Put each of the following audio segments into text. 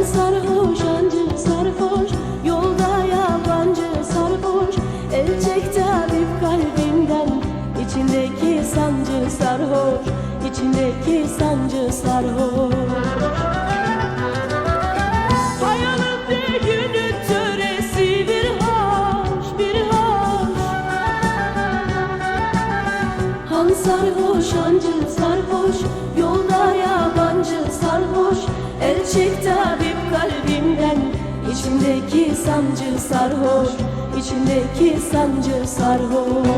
sarhoş, hancı sarhoş, yolda yabancı sarhoş. El çek tabip kalbimden, içindeki sancı sarhoş, içindeki sancı sarhoş. Hayalım bir günün töresi, bir hoş, bir hoş. Han sarhoş, hancı sarhoş, yolda yabancı sarhoş. El çek tabip kalbimden, içimdeki sancı sarhoş, içimdeki sancı sarhoş.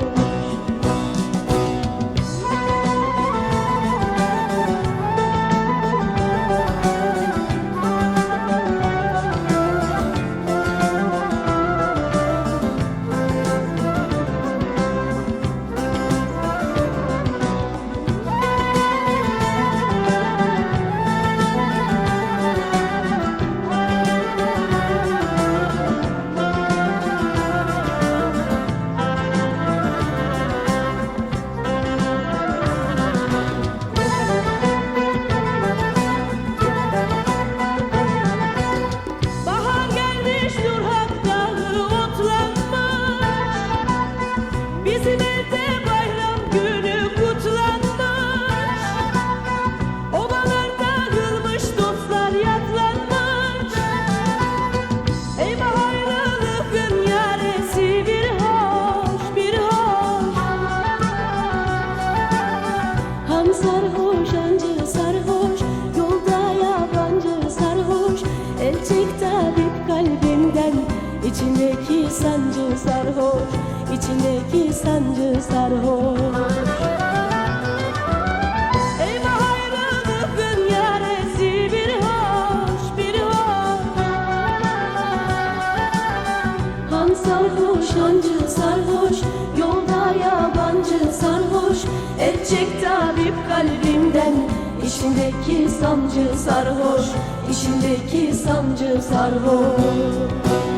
Sarhoş, hancı sarhoş, yolda yabancı sarhoş. El çek tabip kalbimden, içindeki sancı sarhoş, içindeki sancı sarhoş. Eyvah ayrılıkın yaresi, bir hoş, bir hoş. Han sarhoş, hancı sarhoş, yolda yabancı sarhoş. El çek tabip kalbimden, içindeki sancı sarhoş, içindeki sancı sarhoş.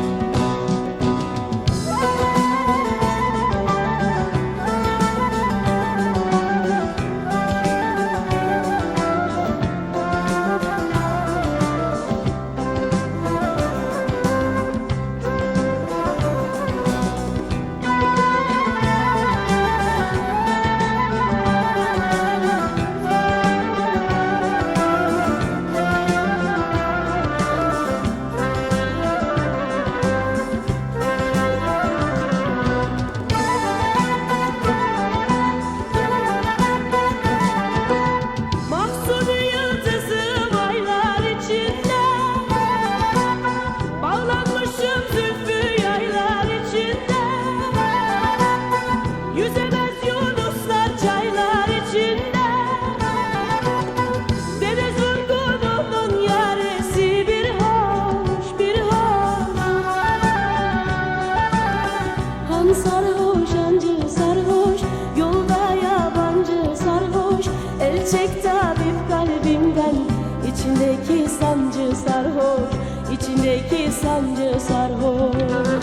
Sarhoş, hancı sarhoş, yolda yabancı sarhoş. El çek tabip kalbimden, içindeki sancı sarhoş, içindeki sancı sarhoş.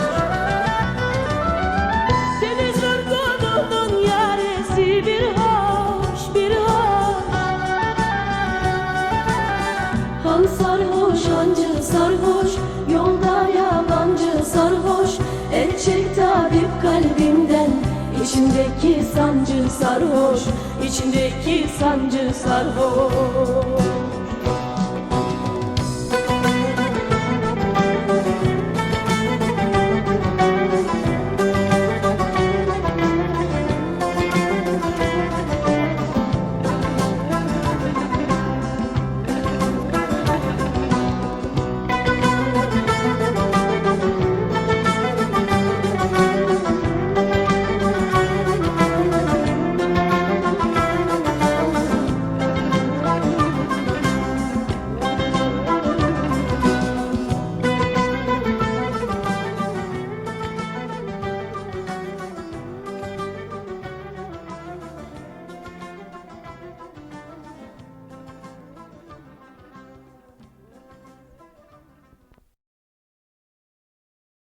Deniz vurgununun yaresi, bir hoş, bir hoş. Han sarhoş, hancı sarhoş, yolda yabancı sarhoş. El çek tabip kalbimden, içimdeki sancı sarhoş, içimdeki sancı sarhoş.